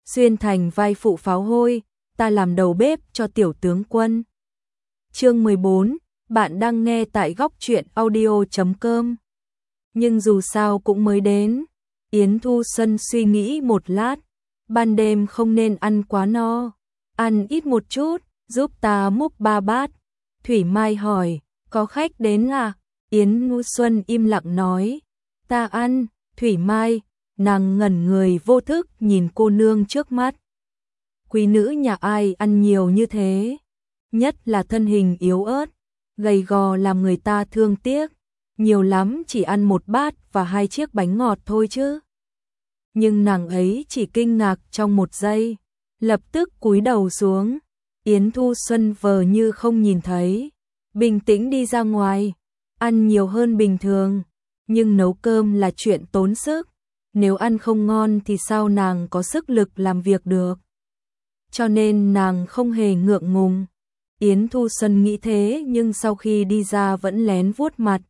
xuyên thành vai phụ pháo hôi, ta làm đầu bếp cho tiểu tướng quân. Chương 14, bạn đang nghe tại góc truyện audio.com. Nhưng dù sao cũng mới đến, Yến Thu Xuân suy nghĩ một lát, ban đêm không nên ăn quá no, ăn ít một chút, giúp ta múc 3 bát. Thủy Mai hỏi, có khách đến à? Yến Thu Xuân im lặng nói, ta ăn. Thủy Mai, nàng ngẩn người vô thức nhìn cô nương trước mắt. Quý nữ nhà ai ăn nhiều như thế, nhất là thân hình yếu ớt, gầy gò làm người ta thương tiếc, nhiều lắm chỉ ăn 1 bát và 2 chiếc bánh ngọt thôi chứ. Nhưng nàng ấy chỉ kinh ngạc trong 1 giây, lập tức cúi đầu xuống. Yến Thu Xuân vờ như không nhìn thấy, bình tĩnh đi ra ngoài, ăn nhiều hơn bình thường, nhưng nấu cơm là chuyện tốn sức, nếu ăn không ngon thì sao nàng có sức lực làm việc được. Cho nên nàng không hề ngượng ngùng. Yến Thu Xuân nghĩ thế nhưng sau khi đi ra vẫn lén vuốt mặt.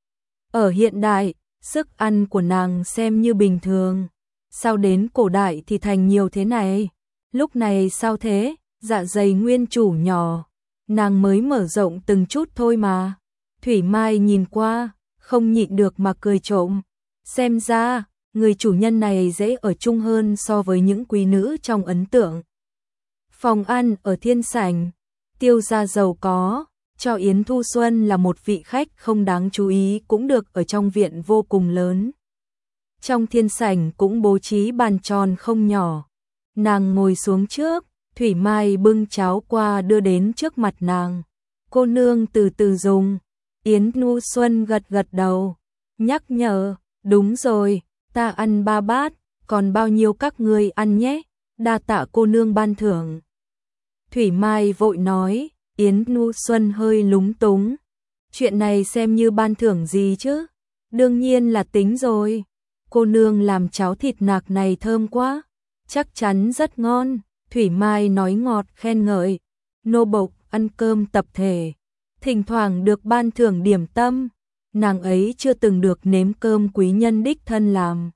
Ở hiện đại, sức ăn của nàng xem như bình thường, sao đến cổ đại thì thành nhiều thế này? Lúc này sao thế? Dạ dày nguyên chủ nhỏ, nàng mới mở rộng từng chút thôi mà. Thủy Mai nhìn qua, không nhịn được mà cười trộm. Xem ra, người chủ nhân này dễ ở chung hơn so với những quý nữ trong ấn tượng. Phòng ăn ở thiên sảnh, Tiêu gia giàu có, cho Yến Thu Xuân là một vị khách không đáng chú ý cũng được ở trong viện vô cùng lớn. Trong thiên sảnh cũng bố trí bàn tròn không nhỏ. Nàng ngồi xuống trước, Thủy Mai bưng cháo qua đưa đến trước mặt nàng. Cô nương từ từ dùng. Yến Thu Xuân gật gật đầu, nhắc nhở, đúng rồi, ta ăn 3 bát, còn bao nhiêu các ngươi ăn nhé, đa tạ cô nương ban thưởng. Thủy Mai vội nói, Yến Thu Xuân hơi lúng túng. Chuyện này xem như ban thưởng gì chứ? Đương nhiên là tính rồi. Cô nương làm cháo thịt nạc này thơm quá, chắc chắn rất ngon. Thủy Mai nói ngọt khen ngợi. Nô bộc ăn cơm tập thể, thỉnh thoảng được ban thưởng điểm tâm, nàng ấy chưa từng được nếm cơm quý nhân đích thân làm.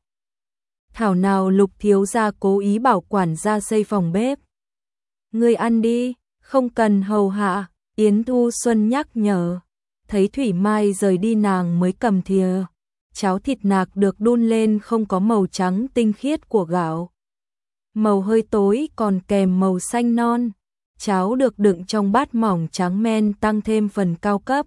Thảo nào Lục thiếu gia cố ý bảo quản gia xây phòng bếp. Ngươi ăn đi, không cần hầu hạ, Yến Thu Xuân nhắc nhở. Thấy Thủy Mai rời đi nàng mới cầm thìa. Cháo thịt nạc được đun lên không có màu trắng tinh khiết của gạo, màu hơi tối còn kèm màu xanh non. Cháo được đựng trong bát mỏng trắng men tăng thêm phần cao cấp.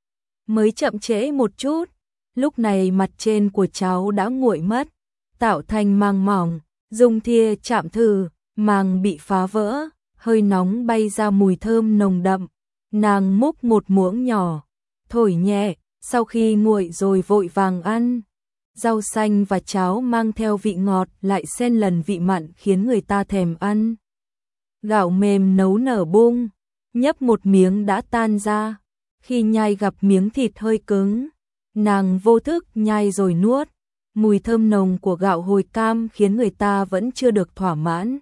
Mới chậm trễ một chút, lúc này mặt trên của cháo đã nguội mất, tạo thành màng mỏng, dùng thìa chạm thử, màng bị phá vỡ, hơi nóng bay ra mùi thơm nồng đậm. Nàng múc một muỗng nhỏ, thổi nhẹ, sau khi nguội rồi vội vàng ăn. Rau xanh và cháo mang theo vị ngọt lại xen lần vị mặn khiến người ta thèm ăn. Gạo mềm nấu nở bung, nhấp một miếng đã tan ra. Khi nhai gặp miếng thịt hơi cứng, nàng vô thức nhai rồi nuốt. Mùi thơm nồng của gạo hồi cam khiến người ta vẫn chưa được thỏa mãn.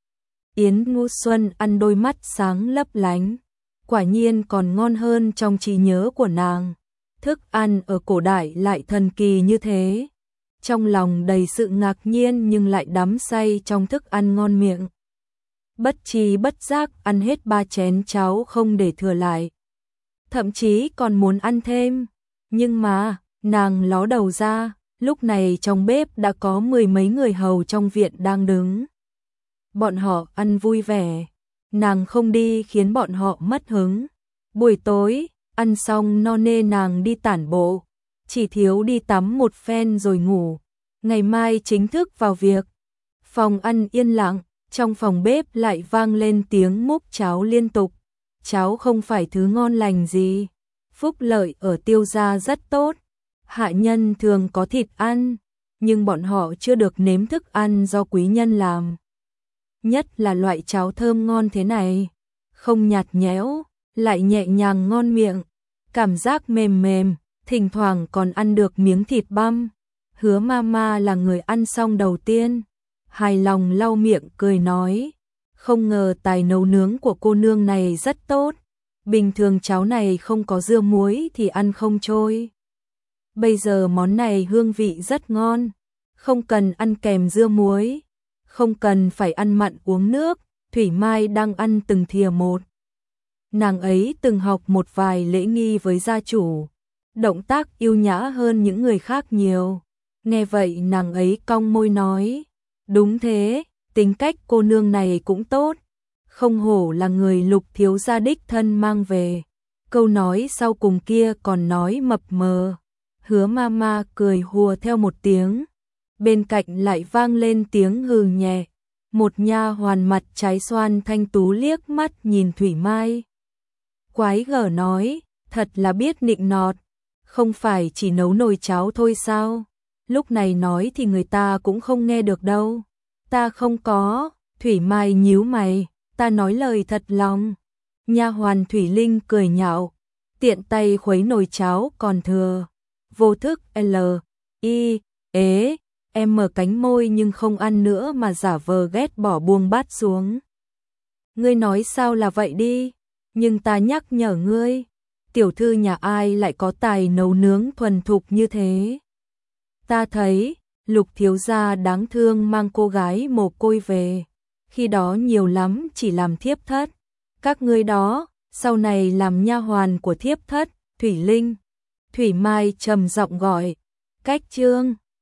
Yến Thu Xuân ăn đôi mắt sáng lấp lánh, quả nhiên còn ngon hơn trong trí nhớ của nàng. Thức ăn ở cổ đại lại thần kỳ như thế. Trong lòng đầy sự ngạc nhiên nhưng lại đắm say trong thức ăn ngon miệng. Bất tri bất giác ăn hết 3 chén cháo không để thừa lại. Thậm chí còn muốn ăn thêm. Nhưng mà, nàng ló đầu ra, lúc này trong bếp đã có 10 mấy người hầu trong viện đang đứng. Bọn họ ăn vui vẻ, nàng không đi khiến bọn họ mất hứng. Buổi tối, ăn xong no nê nàng đi tản bộ, chỉ thiếu đi tắm một phen rồi ngủ. Ngày mai chính thức vào việc. Phòng ăn yên lặng, trong phòng bếp lại vang lên tiếng múc cháo liên tục. Cháo không phải thứ ngon lành gì, phúc lợi ở Tiêu gia rất tốt. Hạ nhân thường có thịt ăn, nhưng bọn họ chưa được nếm thức ăn do quý nhân làm. Nhất là loại cháo thơm ngon thế này, không nhạt nhẽo, lại nhẹ nhàng ngon miệng, cảm giác mềm mềm, thỉnh thoảng còn ăn được miếng thịt băm. Hứa Mama là người ăn xong đầu tiên, hài lòng lau miệng cười nói, không ngờ tài nấu nướng của cô nương này rất tốt, bình thường cháo này không có dưa muối thì ăn không trôi. Bây giờ món này hương vị rất ngon, không cần ăn kèm dưa muối. không cần phải ăn mặn uống nước, Thủy Mai đang ăn từng thìa một. Nàng ấy từng học một vài lễ nghi với gia chủ, động tác yêu nhã hơn những người khác nhiều. Nghe vậy nàng ấy cong môi nói, đúng thế, tính cách cô nương này cũng tốt, không hổ là người Lục thiếu gia đích thân mang về. Câu nói sau cùng kia còn nói mập mờ. Hứa Mama cười hùa theo một tiếng, bên cạnh lại vang lên tiếng hừ nhẹ. Một nha hoàn mặt trái xoan thanh tú liếc mắt nhìn Thủy Mai, quái gở nói, thật là biết nịnh nọt, không phải chỉ nấu nồi cháo thôi sao? Lúc này nói thì người ta cũng không nghe được đâu. Ta không có. Thủy Mai nhíu mày, ta nói lời thật lòng. Nha hoàn Thủy Linh cười nhạo, tiện tay khuấy nồi cháo còn thừa. Vô thức L, I, ế, em mở cánh môi nhưng không ăn nữa mà giả vờ ghét bỏ buông bát xuống. Ngươi nói sao là vậy đi, nhưng ta nhắc nhở ngươi, tiểu thư nhà ai lại có tài nấu nướng thuần thục như thế. Ta thấy, Lục thiếu gia đáng thương mang cô gái mồ côi về, khi đó nhiều lắm chỉ làm thiếp thất. Các ngươi đó, sau này làm nha hoàn của thiếp thất, Thủy Linh. Thủy Mai trầm giọng gọi, cách chương.